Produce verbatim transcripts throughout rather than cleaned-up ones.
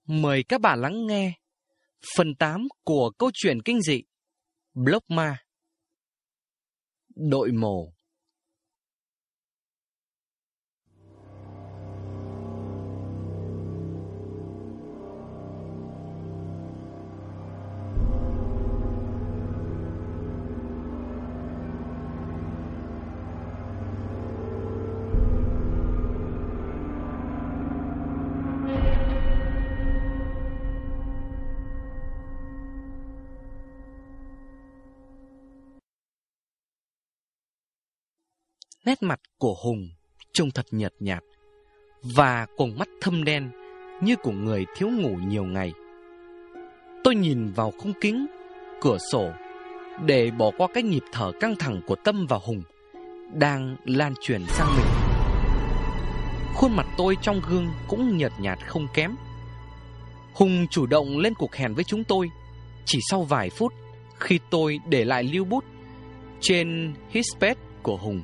Mời các bạn lắng nghe phần tám của câu chuyện kinh dị Block Ma. Đội mổ. Nét mặt của Hùng trông thật nhợt nhạt, và quầng mắt thâm đen như của người thiếu ngủ nhiều ngày. Tôi nhìn vào khung kính cửa sổ để bỏ qua cái nhịp thở căng thẳng của Tâm và Hùng đang lan truyền sang mình. Khuôn mặt tôi trong gương cũng nhợt nhạt không kém. Hùng chủ động lên cuộc hẹn với chúng tôi chỉ sau vài phút khi tôi để lại lưu bút trên Hispad của Hùng.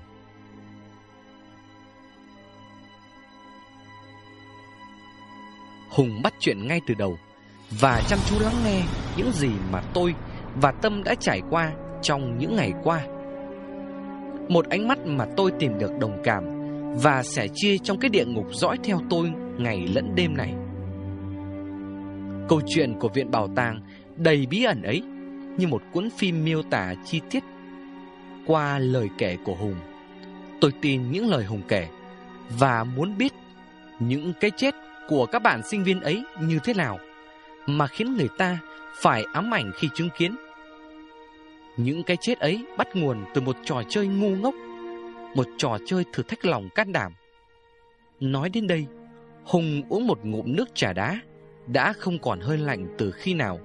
Hùng bắt chuyện ngay từ đầu và chăm chú lắng nghe những gì mà tôi và Tâm đã trải qua trong những ngày qua. Một ánh mắt mà tôi tìm được đồng cảm và sẻ chia trong cái địa ngục dõi theo tôi ngày lẫn đêm này. Câu chuyện của Viện Bảo tàng đầy bí ẩn ấy như một cuốn phim miêu tả chi tiết qua lời kể của Hùng. Tôi tin những lời Hùng kể và muốn biết những cái chết của các bạn sinh viên ấy như thế nào mà khiến người ta phải ám ảnh khi chứng kiến. Những cái chết ấy bắt nguồn từ một trò chơi ngu ngốc, một trò chơi thử thách lòng can đảm. Nói đến đây, Hùng uống một ngụm nước trà đá đã không còn hơi lạnh từ khi nào.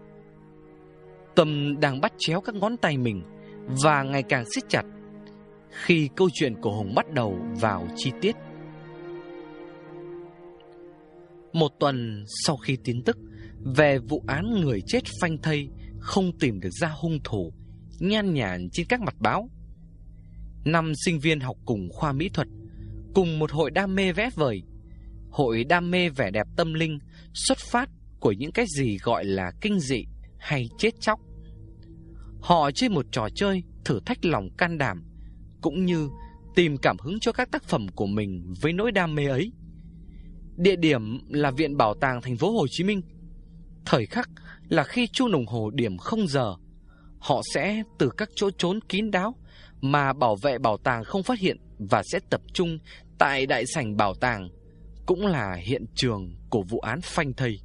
Tâm đang bắt chéo các ngón tay mình và ngày càng siết chặt khi câu chuyện của Hùng bắt đầu vào chi tiết. Một tuần sau khi tin tức về vụ án người chết phanh thây không tìm được ra hung thủ nhan nhản trên các mặt báo, năm sinh viên học cùng khoa mỹ thuật, cùng một hội đam mê vẽ vời, hội đam mê vẻ đẹp tâm linh xuất phát của những cái gì gọi là kinh dị hay chết chóc. Họ chơi một trò chơi thử thách lòng can đảm, cũng như tìm cảm hứng cho các tác phẩm của mình với nỗi đam mê ấy. Địa điểm là Viện Bảo tàng Thành phố Hồ Chí Minh. Thời khắc là khi chuông đồng hồ điểm không giờ. Họ sẽ từ các chỗ trốn kín đáo mà bảo vệ bảo tàng không phát hiện và sẽ tập trung tại đại sảnh bảo tàng, cũng là hiện trường của vụ án phanh thây.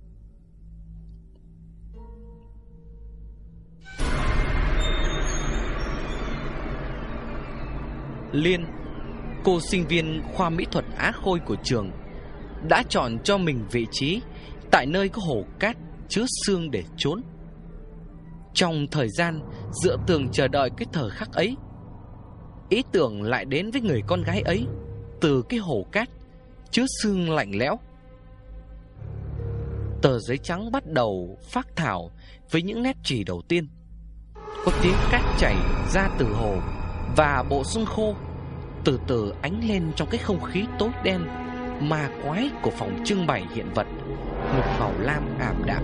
Liên, cô sinh viên khoa mỹ thuật Á Khôi của trường, đã chọn cho mình vị trí tại nơi có hồ cát chứa xương để trốn. Trong thời gian dựa tường chờ đợi cái thời khắc ấy, ý tưởng lại đến với người con gái ấy từ cái hồ cát chứa xương lạnh lẽo. Tờ giấy trắng bắt đầu phác thảo với những nét chỉ đầu tiên. Có tiếng cát chảy ra từ hồ và bộ xương khô từ từ ánh lên trong cái không khí tối đen ma quái của phòng trưng bày hiện vật, một màu lam ảm đạm.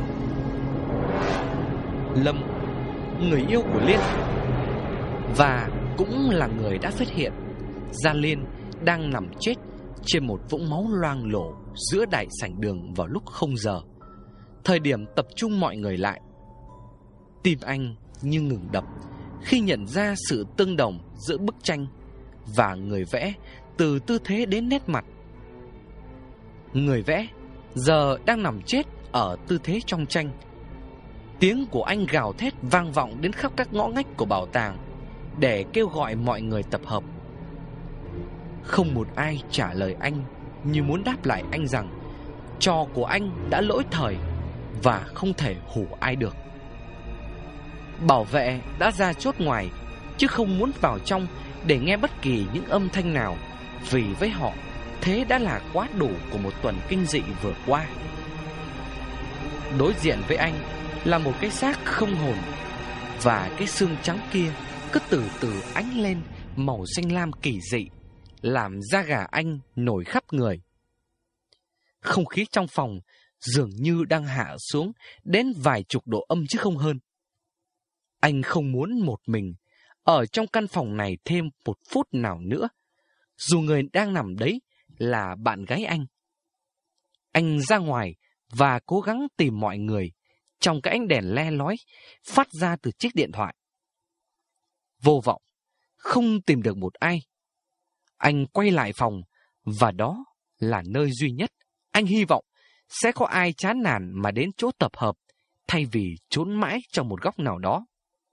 Lâm, người yêu của Liên và cũng là người đã phát hiện ra Liên đang nằm chết trên một vũng máu loang lổ giữa đại sảnh đường vào lúc không giờ, thời điểm tập trung mọi người lại. Tim anh như ngừng đập khi nhận ra sự tương đồng giữa bức tranh và người vẽ, từ tư thế đến nét mặt. Người vẽ giờ đang nằm chết ở tư thế trong tranh. Tiếng của anh gào thét vang vọng đến khắp các ngõ ngách của bảo tàng để kêu gọi mọi người tập hợp. Không một ai trả lời anh, như muốn đáp lại anh rằng trò của anh đã lỗi thời và không thể hủ ai được. Bảo vệ đã ra chốt ngoài, chứ không muốn vào trong để nghe bất kỳ những âm thanh nào, vì với họ thế đã là quá đủ của một tuần kinh dị vừa qua. Đối diện với anh là một cái xác không hồn, và cái xương trắng kia cứ từ từ ánh lên màu xanh lam kỳ dị, làm da gà anh nổi khắp người. Không khí trong phòng dường như đang hạ xuống đến vài chục độ âm chứ không hơn. Anh không muốn một mình ở trong căn phòng này thêm một phút nào nữa, dù người đang nằm đấy là bạn gái anh. Anh ra ngoài và cố gắng tìm mọi người trong cái ánh đèn le lói phát ra từ chiếc điện thoại. Vô vọng, không tìm được một ai. Anh quay lại phòng và đó là nơi duy nhất anh hy vọng sẽ có ai chán nản mà đến chỗ tập hợp thay vì trốn mãi trong một góc nào đó.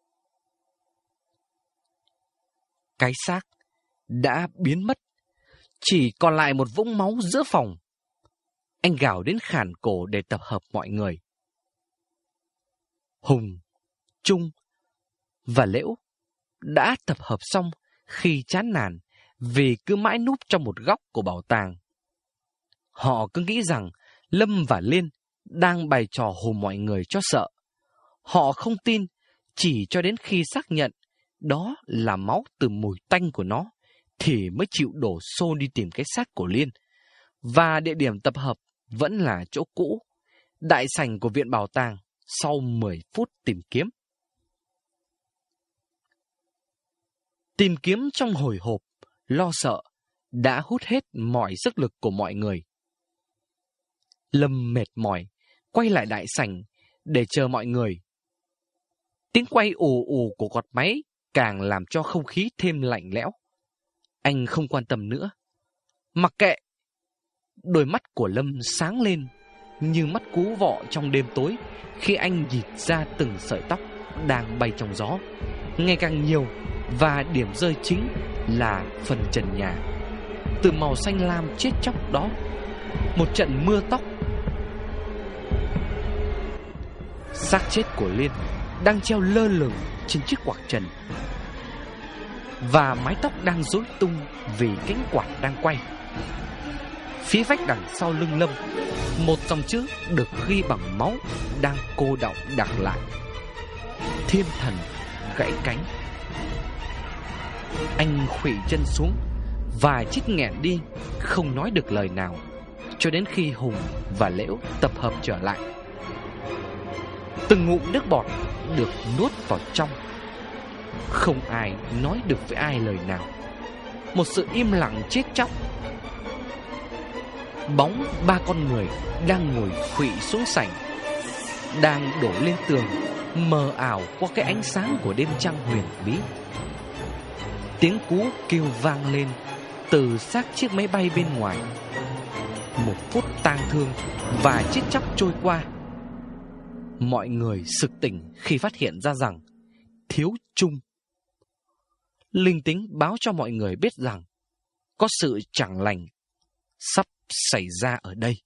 Cái xác đã biến mất, chỉ còn lại một vũng máu giữa phòng. Anh gào đến khản cổ để tập hợp mọi người. Hùng, Trung và Liễu đã tập hợp xong khi chán nản vì cứ mãi núp trong một góc của bảo tàng. Họ cứ nghĩ rằng Lâm và Liên đang bày trò hù mọi người cho sợ. Họ không tin chỉ cho đến khi xác nhận đó là máu từ mùi tanh của nó thì mới chịu đổ xô đi tìm cái xác của Liên. Và địa điểm tập hợp vẫn là chỗ cũ, đại sảnh của viện bảo tàng sau mười phút tìm kiếm. Tìm kiếm trong hồi hộp, lo sợ đã hút hết mọi sức lực của mọi người. Lâm mệt mỏi quay lại đại sảnh để chờ mọi người. Tiếng quay ù ù của còi máy càng làm cho không khí thêm lạnh lẽo. Anh không quan tâm nữa. Mặc kệ. Đôi mắt của Lâm sáng lên như mắt cú vọ trong đêm tối khi anh nhìn ra từng sợi tóc đang bay trong gió, ngày càng nhiều, và điểm rơi chính là phần trần nhà. Từ màu xanh lam chết chóc đó, một trận mưa tóc. Xác chết của Liên đang treo lơ lửng trên chiếc quạt trần, và mái tóc đang rối tung vì cánh quạt đang quay. Phía vách đằng sau lưng Lâm, một dòng chữ được ghi bằng máu đang cô đọng đọc lại: Thiên thần gãy cánh. Anh khuỵu chân xuống và chết nghẹn đi, không nói được lời nào, cho đến khi Hùng và Liễu tập hợp trở lại. Từng ngụm nước bọt được nuốt vào trong. Không ai nói được với ai lời nào. Một sự im lặng chết chóc. Bóng ba con người đang ngồi khuỵu xuống sảnh, đang đổ lên tường, mờ ảo qua cái ánh sáng của đêm trăng huyền bí. Tiếng cú kêu vang lên từ xác chiếc máy bay bên ngoài. Một phút tang thương và chết chóc trôi qua. Mọi người sực tỉnh khi phát hiện ra rằng thiếu Trung. Linh tính báo cho mọi người biết rằng có sự chẳng lành sắp xảy ra ở đây.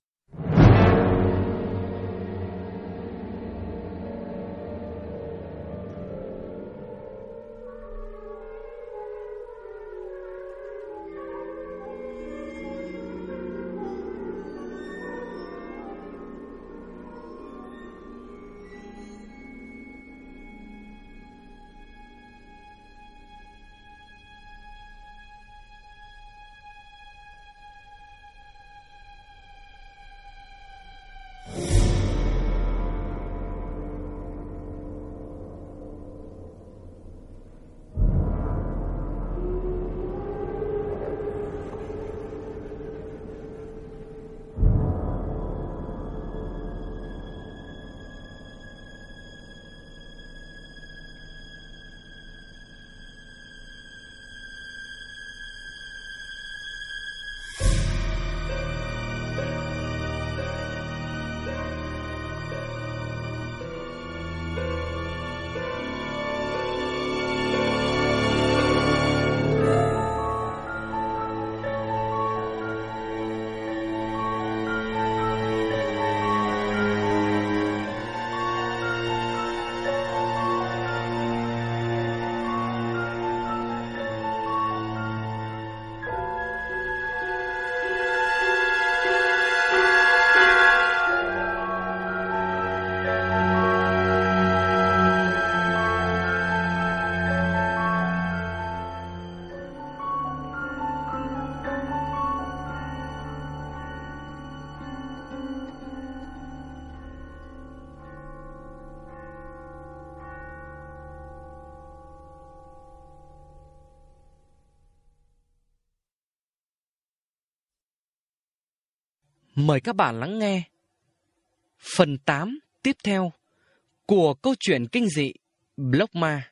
Mời các bạn lắng nghe phần tám tiếp theo của câu chuyện kinh dị Block Ma.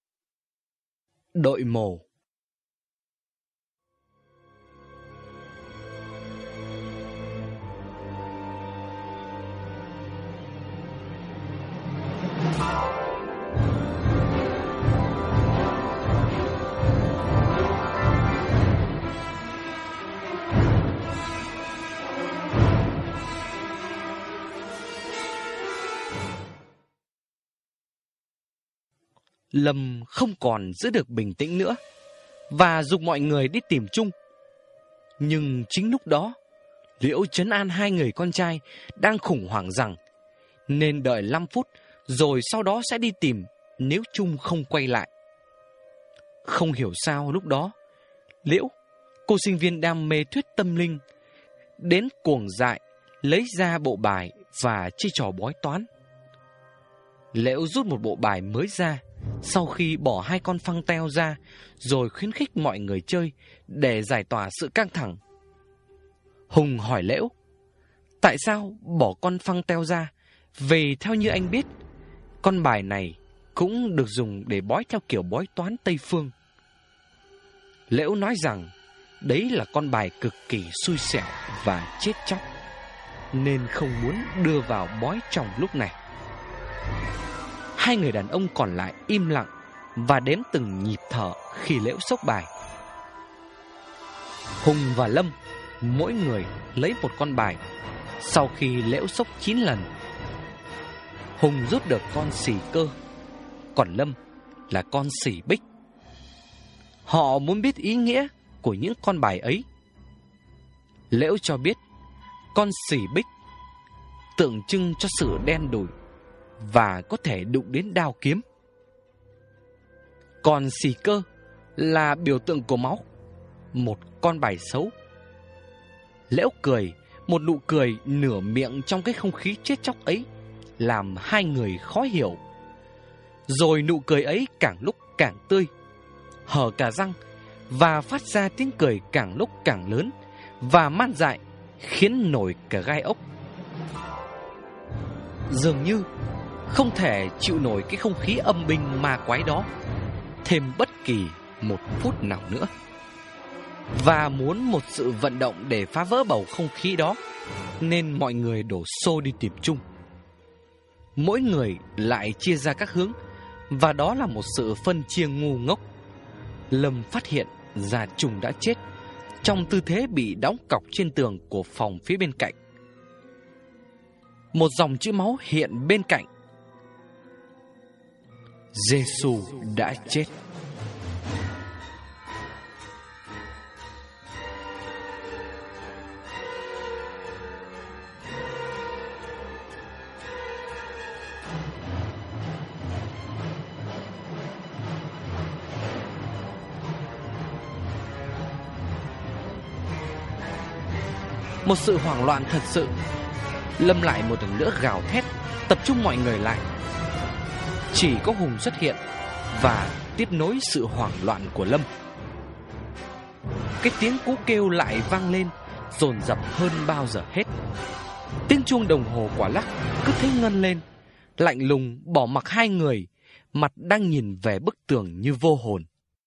Đội mồ. Lâm không còn giữ được bình tĩnh nữa và giục mọi người đi tìm Trung. Nhưng chính lúc đó, Liễu trấn an hai người con trai đang khủng hoảng rằng nên đợi năm phút rồi sau đó sẽ đi tìm nếu Trung không quay lại. Không hiểu sao lúc đó, Liễu, cô sinh viên đam mê thuyết tâm linh, đến cuồng dại lấy ra bộ bài và chơi trò bói toán. Liễu rút một bộ bài mới ra sau khi bỏ hai con phăng teo ra, rồi khuyến khích mọi người chơi để giải tỏa sự căng thẳng. Hùng hỏi Liễu, tại sao bỏ con phăng teo ra? Vì theo như anh biết, con bài này cũng được dùng để bói theo kiểu bói toán Tây Phương. Liễu nói rằng đấy là con bài cực kỳ xui xẻo và chết chóc, nên không muốn đưa vào bói trong lúc này. Hai người đàn ông còn lại im lặng và đếm từng nhịp thở khi Liễu xốc bài. Hùng và Lâm mỗi người lấy một con bài sau khi Liễu xốc chín lần. Hùng rút được con xì cơ, còn Lâm là con xì bích. Họ muốn biết ý nghĩa của những con bài ấy. Liễu cho biết con xì bích tượng trưng cho sự đen đủi và có thể đụng đến đao kiếm. Còn xì cơ là biểu tượng của máu, một con bài xấu. Liễu cười, một nụ cười nửa miệng trong cái không khí chết chóc ấy, làm hai người khó hiểu. Rồi nụ cười ấy càng lúc càng tươi, hở cả răng và phát ra tiếng cười càng lúc càng lớn và man dại, khiến nổi cả gai ốc. Dường như không thể chịu nổi cái không khí âm binh ma quái đó thêm bất kỳ một phút nào nữa, và muốn một sự vận động để phá vỡ bầu không khí đó, nên mọi người đổ xô đi tìm Trung. Mỗi người lại chia ra các hướng, và đó là một sự phân chia ngu ngốc. Lâm phát hiện ra Trung đã chết trong tư thế bị đóng cọc trên tường của phòng phía bên cạnh. Một dòng chữ máu hiện bên cạnh. Giê-xu đã chết. Một sự hoảng loạn thật sự. Lâm lại một lần nữa gào thét, tập trung mọi người lại. Chỉ có Hùng xuất hiện và tiếp nối sự hoảng loạn của Lâm. Cái tiếng cú kêu lại vang lên, dồn dập hơn bao giờ hết. Tiếng chuông đồng hồ quả lắc cứ thế ngân lên, lạnh lùng bỏ mặc hai người, mặt đang nhìn về bức tường như vô hồn.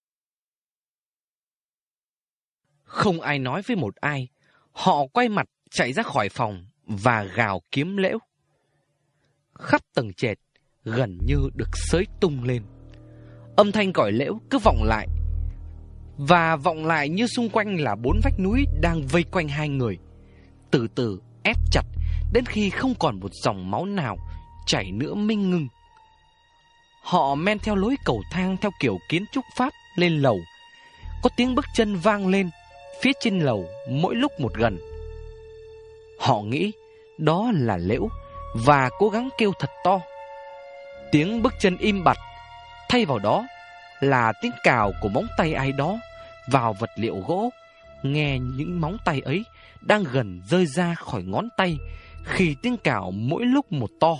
Không ai nói với một ai. Họ quay mặt chạy ra khỏi phòng và gào kiếm Liễu. Khắp tầng trệt gần như được xới tung lên. Âm thanh gọi Liễu cứ vọng lại, và vọng lại như xung quanh là bốn vách núi đang vây quanh hai người, từ từ ép chặt đến khi không còn một dòng máu nào chảy nữa minh ngưng. Họ men theo lối cầu thang theo kiểu kiến trúc Pháp lên lầu. Có tiếng bước chân vang lên phía trên lầu mỗi lúc một gần. Họ nghĩ đó là Liễu và cố gắng kêu thật to. Tiếng bước chân im bặt, thay vào đó là tiếng cào của móng tay ai đó vào vật liệu gỗ. Nghe những móng tay ấy đang gần rơi ra khỏi ngón tay khi tiếng cào mỗi lúc một to.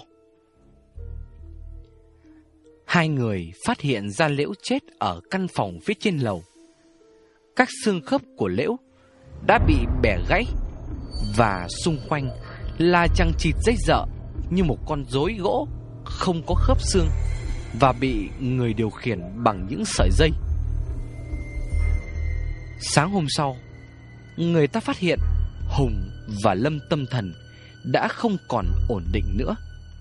Hai người phát hiện ra Liễu chết ở căn phòng phía trên lầu. Các xương khớp của Liễu đã bị bẻ gãy và xung quanh là chằng chịt dây dợ như một con rối gỗ không có khớp xương và bị người điều khiển bằng những sợi dây. Sáng hôm sau, người ta phát hiện Hùng và Lâm tâm thần đã không còn ổn định nữa.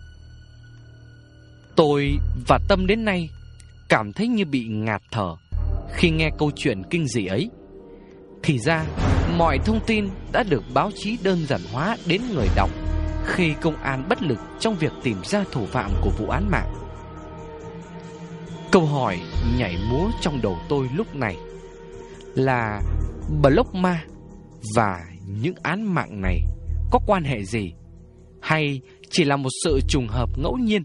Tôi và Tâm đến nay cảm thấy như bị ngạt thở khi nghe câu chuyện kinh dị ấy. Thì ra, mọi thông tin đã được báo chí đơn giản hóa đến người đọc khi công an bất lực trong việc tìm ra thủ phạm của vụ án mạng. Câu hỏi nhảy múa trong đầu tôi lúc này là Block Ma và những án mạng này có quan hệ gì, hay chỉ là một sự trùng hợp ngẫu nhiên?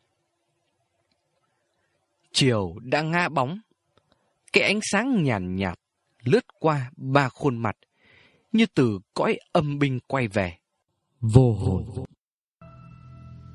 Chiều đã ngã bóng, cái ánh sáng nhàn nhạt lướt qua ba khuôn mặt như từ cõi âm binh quay về. Vô hồn.